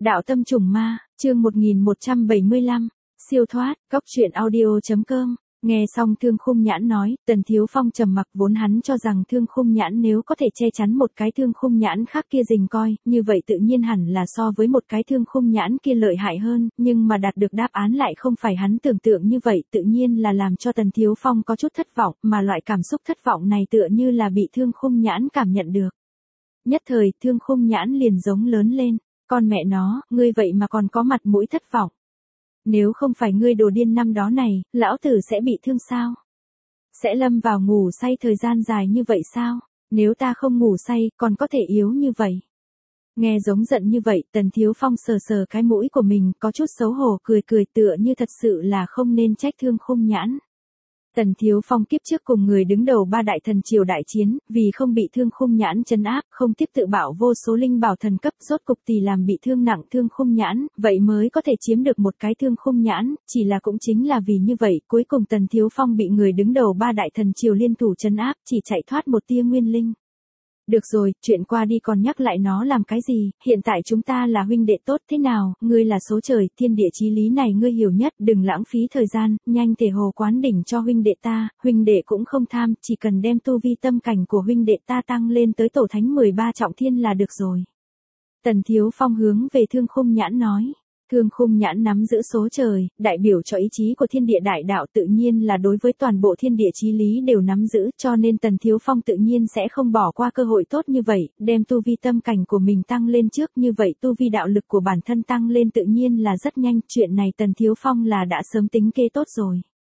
Đạo tâm trùng ma, chương 1175, siêu thoát, góc truyện audio.com. Nghe xong Thương Khung Nhãn nói, Tần Thiếu Phong trầm mặc, vốn hắn cho rằng Thương Khung Nhãn nếu có thể che chắn một cái Thương Khung Nhãn khác kia rình coi, như vậy tự nhiên hẳn là so với một cái Thương Khung Nhãn kia lợi hại hơn, nhưng mà đạt được đáp án lại không phải hắn tưởng tượng như vậy, tự nhiên là làm cho Tần Thiếu Phong có chút thất vọng, mà loại cảm xúc thất vọng này tựa như là bị Thương Khung Nhãn cảm nhận được. Nhất thời, Thương Khung Nhãn liền giống lớn lên, con mẹ nó, ngươi vậy mà còn có mặt mũi thất vọng. Nếu không phải ngươi đồ điên năm đó này, lão tử sẽ bị thương sao? Sẽ lâm vào ngủ say thời gian dài như vậy sao? Nếu ta không ngủ say, còn có thể yếu như vậy. Nghe giống giận như vậy, Tần Thiếu Phong sờ sờ cái mũi của mình, có chút xấu hổ, cười tựa như thật sự là không nên trách Thương Khung Nhãn. Tần Thiếu Phong kiếp trước cùng người đứng đầu ba đại thần triều đại chiến, vì không bị Thương Khung Nhãn trấn áp, không tiếp tự bạo vô số linh bảo thần cấp, rốt cục thì làm bị thương nặng Thương Khung Nhãn, vậy mới có thể chiếm được một cái Thương Khung Nhãn, chỉ là cũng chính là vì như vậy, cuối cùng Tần Thiếu Phong bị người đứng đầu ba đại thần triều liên thủ trấn áp, chỉ chạy thoát một tia nguyên linh. Được rồi, chuyện qua đi còn nhắc lại nó làm cái gì, hiện tại chúng ta là huynh đệ tốt thế nào, ngươi là số trời, thiên địa chí lý này ngươi hiểu nhất, đừng lãng phí thời gian, nhanh thể hồ quán đỉnh cho huynh đệ cũng không tham, chỉ cần đem tu vi tâm cảnh của huynh đệ ta tăng lên tới tổ thánh 13 trọng thiên là được rồi. Tần Thiếu Phong hướng về Thương Khung Nhãn nói. Thương Khung Nhãn nắm giữ số trời, đại biểu cho ý chí của thiên địa đại đạo, tự nhiên là đối với toàn bộ thiên địa chí lý đều nắm giữ, cho nên Tần Thiếu Phong tự nhiên sẽ không bỏ qua cơ hội tốt như vậy, đem tu vi tâm cảnh của mình tăng lên trước, như vậy tu vi đạo lực của bản thân tăng lên tự nhiên là rất nhanh, chuyện này Tần Thiếu Phong là đã sớm tính kế tốt rồi.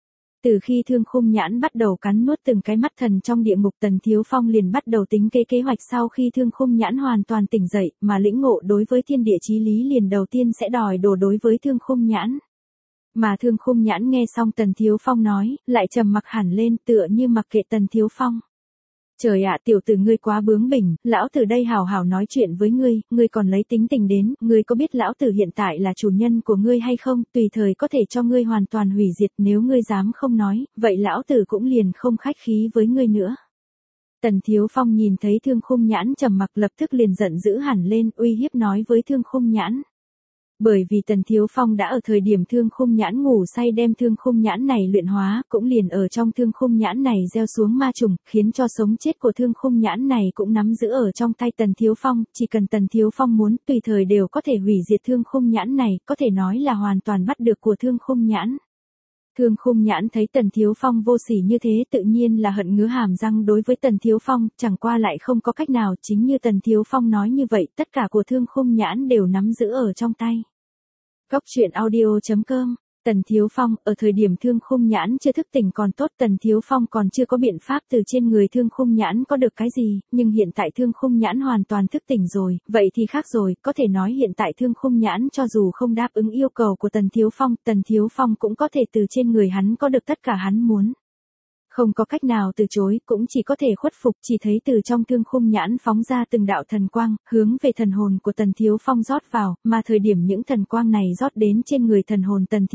Từ khi Thương Khung Nhãn bắt đầu cắn nuốt từng cái mắt thần trong địa ngục, Tần Thiếu Phong liền bắt đầu tính kế hoạch sau khi Thương Khung Nhãn hoàn toàn tỉnh dậy, mà lĩnh ngộ đối với thiên địa chí lý liền đầu tiên sẽ đòi đồ đối với Thương Khung Nhãn. Mà Thương Khung Nhãn nghe xong Tần Thiếu Phong nói, lại trầm mặc hẳn lên, tựa như mặc kệ Tần Thiếu Phong. Trời ạ, tiểu tử ngươi quá bướng bỉnh, lão tử đây hào hào nói chuyện với ngươi còn lấy tính tình đến, ngươi có biết lão tử hiện tại là chủ nhân của ngươi hay không, tùy thời có thể cho ngươi hoàn toàn hủy diệt, nếu ngươi dám không nói, vậy lão tử cũng liền không khách khí với ngươi nữa. Tần Thiếu Phong nhìn thấy Thương Khung Nhãn trầm mặc, lập tức liền giận dữ hẳn lên, uy hiếp nói với Thương Khung Nhãn. Bởi vì Tần Thiếu Phong đã ở thời điểm Thương Khung Nhãn ngủ say đem Thương Khung Nhãn này luyện hóa, cũng liền ở trong Thương Khung Nhãn này gieo xuống ma trùng, khiến cho sống chết của Thương Khung Nhãn này cũng nắm giữ ở trong tay Tần Thiếu Phong, chỉ cần Tần Thiếu Phong muốn, tùy thời đều có thể hủy diệt Thương Khung Nhãn này, có thể nói là hoàn toàn bắt được của Thương Khung Nhãn. Thương Khung Nhãn thấy Tần Thiếu Phong vô sỉ như thế, tự nhiên là hận ngứa hàm răng đối với Tần Thiếu Phong, chẳng qua lại không có cách nào, chính như Tần Thiếu Phong nói như vậy, tất cả của Thương Khung Nhãn đều nắm giữ ở trong tay. Góc truyện audio.com. Tần Thiếu Phong, ở thời điểm Thương Khung Nhãn chưa thức tỉnh còn tốt, Tần Thiếu Phong còn chưa có biện pháp từ trên người Thương Khung Nhãn có được cái gì, nhưng hiện tại Thương Khung Nhãn hoàn toàn thức tỉnh rồi, vậy thì khác rồi, có thể nói hiện tại Thương Khung Nhãn cho dù không đáp ứng yêu cầu của Tần Thiếu Phong cũng có thể từ trên người hắn có được tất cả hắn muốn. Không có cách nào từ chối, cũng chỉ có thể khuất phục, chỉ thấy từ trong Thương Khung Nhãn phóng ra từng đạo thần quang, hướng về thần hồn của Tần Thiếu Phong rót vào, mà thời điểm những thần quang này rót đến trên người thần hồn Tần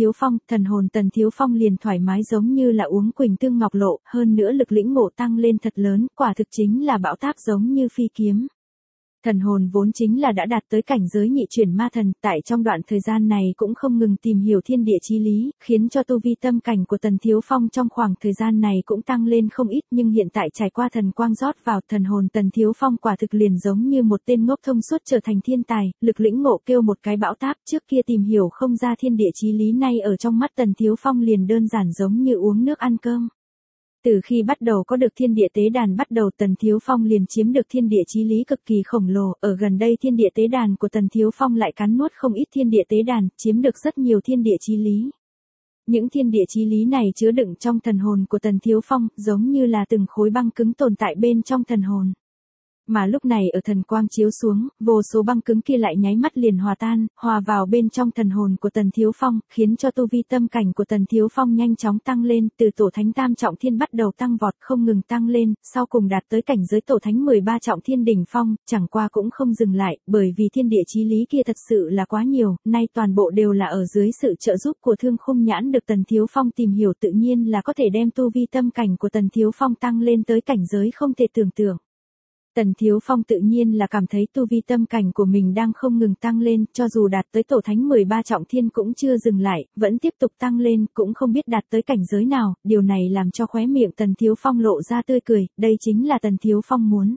Thiếu Phong liền thoải mái giống như là uống quỳnh tương ngọc lộ, hơn nữa lực lĩnh ngộ tăng lên thật lớn, quả thực chính là bão táp giống như phi kiếm. Thần hồn vốn chính là đã đạt tới cảnh giới nhị chuyển ma thần, tại trong đoạn thời gian này cũng không ngừng tìm hiểu thiên địa chí lý, khiến cho tu vi tâm cảnh của Tần Thiếu Phong trong khoảng thời gian này cũng tăng lên không ít, nhưng hiện tại trải qua thần quang rót vào, thần hồn Tần Thiếu Phong quả thực liền giống như một tên ngốc thông suốt trở thành thiên tài, lực lĩnh ngộ kêu một cái bão táp, trước kia tìm hiểu không ra thiên địa chí lý nay ở trong mắt Tần Thiếu Phong liền đơn giản giống như uống nước ăn cơm. Từ khi bắt đầu có được thiên địa tế đàn bắt đầu, Tần Thiếu Phong liền chiếm được thiên địa chí lý cực kỳ khổng lồ, ở gần đây thiên địa tế đàn của Tần Thiếu Phong lại cắn nuốt không ít thiên địa tế đàn, chiếm được rất nhiều thiên địa chí lý. Những thiên địa chí lý này chứa đựng trong thần hồn của Tần Thiếu Phong, giống như là từng khối băng cứng tồn tại bên trong thần hồn. Mà lúc này ở thần quang chiếu xuống, vô số băng cứng kia lại nháy mắt liền hòa tan, hòa vào bên trong thần hồn của Tần Thiếu Phong, khiến cho tu vi tâm cảnh của Tần Thiếu Phong nhanh chóng tăng lên, từ tổ thánh tam trọng thiên bắt đầu tăng vọt, không ngừng tăng lên, sau cùng đạt tới cảnh giới tổ thánh 13 trọng thiên đỉnh phong, chẳng qua cũng không dừng lại, bởi vì thiên địa chí lý kia thật sự là quá nhiều, nay toàn bộ đều là ở dưới sự trợ giúp của Thương Khung Nhãn được Tần Thiếu Phong tìm hiểu, tự nhiên là có thể đem tu vi tâm cảnh của Tần Thiếu Phong tăng lên tới cảnh giới không thể tưởng tượng. Tần Thiếu Phong tự nhiên là cảm thấy tu vi tâm cảnh của mình đang không ngừng tăng lên, cho dù đạt tới tổ thánh 13 trọng thiên cũng chưa dừng lại, vẫn tiếp tục tăng lên, cũng không biết đạt tới cảnh giới nào, điều này làm cho khóe miệng Tần Thiếu Phong lộ ra tươi cười, đây chính là Tần Thiếu Phong muốn.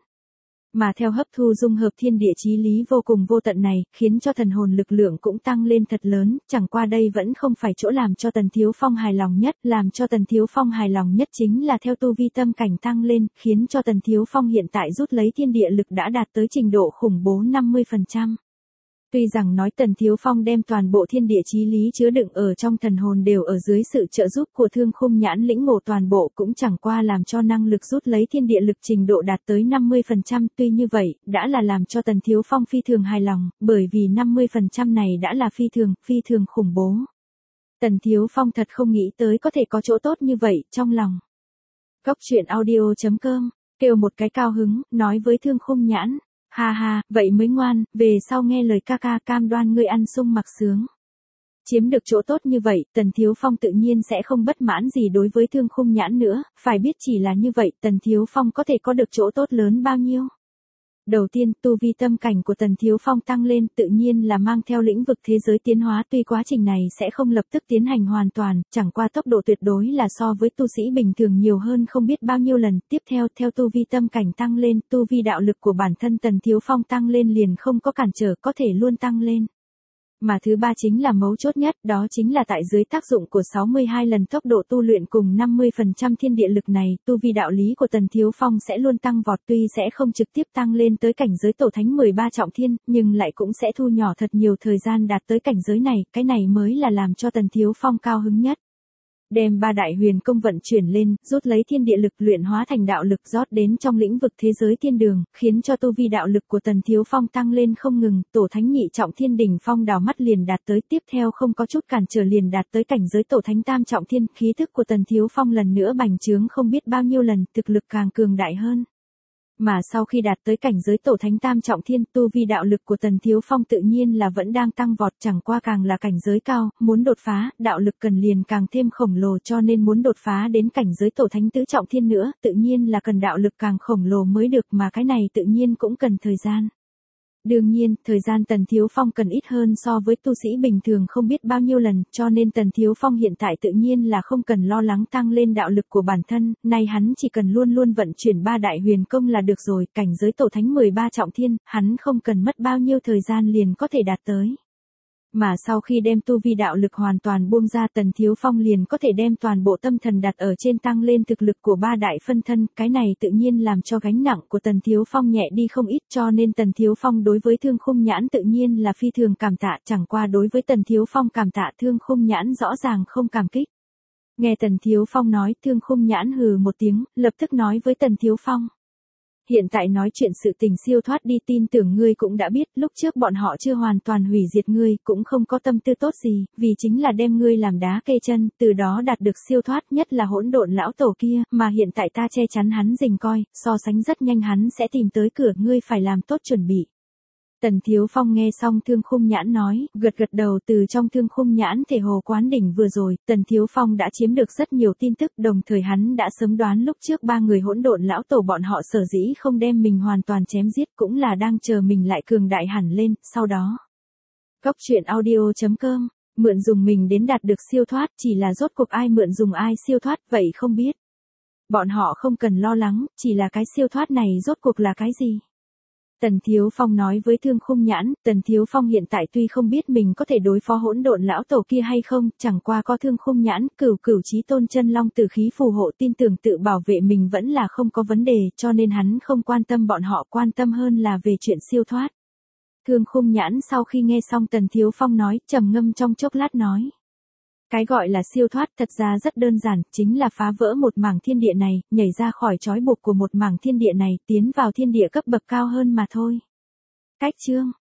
Mà theo hấp thu dung hợp thiên địa chí lý vô cùng vô tận này, khiến cho thần hồn lực lượng cũng tăng lên thật lớn, chẳng qua đây vẫn không phải chỗ làm cho Tần Thiếu Phong hài lòng nhất, làm cho Tần Thiếu Phong hài lòng nhất chính là theo tu vi tâm cảnh tăng lên, khiến cho Tần Thiếu Phong hiện tại rút lấy thiên địa lực đã đạt tới trình độ khủng bố 50%. Tuy rằng nói Tần Thiếu Phong đem toàn bộ thiên địa chí lý chứa đựng ở trong thần hồn đều ở dưới sự trợ giúp của Thương Khung Nhãn lĩnh ngộ toàn bộ cũng chẳng qua làm cho năng lực rút lấy thiên địa lực trình độ đạt tới 50%, tuy như vậy, đã là làm cho Tần Thiếu Phong phi thường hài lòng, bởi vì 50% này đã là phi thường khủng bố. Tần Thiếu Phong thật không nghĩ tới có thể có chỗ tốt như vậy trong lòng. Góc truyện audio.com, kêu một cái cao hứng, nói với Thương Khung Nhãn. Ha ha, vậy mới ngoan, về sau nghe lời ca ca cam đoan ngươi ăn sung mặc sướng. Chiếm được chỗ tốt như vậy, Tần Thiếu Phong tự nhiên sẽ không bất mãn gì đối với Thương Khung Nhãn nữa, phải biết chỉ là như vậy Tần Thiếu Phong có thể có được chỗ tốt lớn bao nhiêu. Đầu tiên, tu vi tâm cảnh của Tần Thiếu Phong tăng lên tự nhiên là mang theo lĩnh vực thế giới tiến hóa, tuy quá trình này sẽ không lập tức tiến hành hoàn toàn, chẳng qua tốc độ tuyệt đối là so với tu sĩ bình thường nhiều hơn không biết bao nhiêu lần. Tiếp theo, theo tu vi tâm cảnh tăng lên, tu vi đạo lực của bản thân Tần Thiếu Phong tăng lên liền không có cản trở, có thể luôn tăng lên. Mà thứ ba chính là mấu chốt nhất, đó chính là tại dưới tác dụng của 62 lần tốc độ tu luyện cùng 50% thiên địa lực này, tu vi đạo lý của Tần Thiếu Phong sẽ luôn tăng vọt, tuy sẽ không trực tiếp tăng lên tới cảnh giới tổ thánh 13 trọng thiên, nhưng lại cũng sẽ thu nhỏ thật nhiều thời gian đạt tới cảnh giới này, cái này mới là làm cho Tần Thiếu Phong cao hứng nhất. Đem ba đại huyền công vận chuyển lên, rút lấy thiên địa lực luyện hóa thành đạo lực rót đến trong lĩnh vực thế giới thiên đường, khiến cho tu vi đạo lực của Tần Thiếu Phong tăng lên không ngừng, tổ thánh nhị trọng thiên đỉnh phong đào mắt liền đạt tới, tiếp theo không có chút cản trở liền đạt tới cảnh giới tổ thánh tam trọng thiên, khí thức của Tần Thiếu Phong lần nữa bành trướng không biết bao nhiêu lần, thực lực càng cường đại hơn. Mà sau khi đạt tới cảnh giới tổ thánh tam trọng thiên, tu vi đạo lực của Tần Thiếu Phong tự nhiên là vẫn đang tăng vọt, chẳng qua càng là cảnh giới cao, muốn đột phá, đạo lực cần liền càng thêm khổng lồ, cho nên muốn đột phá đến cảnh giới tổ thánh tứ trọng thiên nữa, tự nhiên là cần đạo lực càng khổng lồ mới được, mà cái này tự nhiên cũng cần thời gian. Đương nhiên, thời gian Tần Thiếu Phong cần ít hơn so với tu sĩ bình thường không biết bao nhiêu lần, cho nên Tần Thiếu Phong hiện tại tự nhiên là không cần lo lắng tăng lên đạo lực của bản thân, nay hắn chỉ cần luôn luôn vận chuyển ba đại huyền công là được rồi, cảnh giới tổ thánh 13 trọng thiên, hắn không cần mất bao nhiêu thời gian liền có thể đạt tới. Mà sau khi đem tu vi đạo lực hoàn toàn buông ra, Tần Thiếu Phong liền có thể đem toàn bộ tâm thần đặt ở trên, tăng lên thực lực của ba đại phân thân, cái này tự nhiên làm cho gánh nặng của Tần Thiếu Phong nhẹ đi không ít, cho nên Tần Thiếu Phong đối với Thương Khung Nhãn tự nhiên là phi thường cảm tạ, chẳng qua đối với Tần Thiếu Phong cảm tạ, Thương Khung Nhãn rõ ràng không cảm kích. Nghe Tần Thiếu Phong nói, Thương Khung Nhãn hừ một tiếng, lập tức nói với Tần Thiếu Phong. Hiện tại nói chuyện sự tình siêu thoát đi, tin tưởng ngươi cũng đã biết, lúc trước bọn họ chưa hoàn toàn hủy diệt ngươi, cũng không có tâm tư tốt gì, vì chính là đem ngươi làm đá kê chân, từ đó đạt được siêu thoát, nhất là hỗn độn lão tổ kia, mà hiện tại ta che chắn hắn rình coi, so sánh rất nhanh hắn sẽ tìm tới cửa, ngươi phải làm tốt chuẩn bị. Tần Thiếu Phong nghe xong Thương Khung Nhãn nói, gật gật đầu, từ trong Thương Khung Nhãn thể hồ quán đỉnh vừa rồi, Tần Thiếu Phong đã chiếm được rất nhiều tin tức, đồng thời hắn đã sớm đoán lúc trước ba người hỗn độn lão tổ bọn họ sở dĩ không đem mình hoàn toàn chém giết cũng là đang chờ mình lại cường đại hẳn lên, sau đó. Góc truyện audio.com, mượn dùng mình đến đạt được siêu thoát, chỉ là rốt cuộc ai mượn dùng ai siêu thoát vậy không biết. Bọn họ không cần lo lắng, chỉ là cái siêu thoát này rốt cuộc là cái gì? Tần Thiếu Phong nói với Thương Khung Nhãn, Tần Thiếu Phong hiện tại tuy không biết mình có thể đối phó hỗn độn lão tổ kia hay không, chẳng qua có Thương Khung Nhãn, cửu chí tôn chân long tử khí phù hộ, tin tưởng tự bảo vệ mình vẫn là không có vấn đề, cho nên hắn không quan tâm bọn họ, quan tâm hơn là về chuyện siêu thoát. Thương Khung Nhãn sau khi nghe xong Tần Thiếu Phong nói, trầm ngâm trong chốc lát nói. Cái gọi là siêu thoát thật ra rất đơn giản, chính là phá vỡ một mảng thiên địa này, nhảy ra khỏi trói buộc của một mảng thiên địa này, tiến vào thiên địa cấp bậc cao hơn mà thôi. Cách chương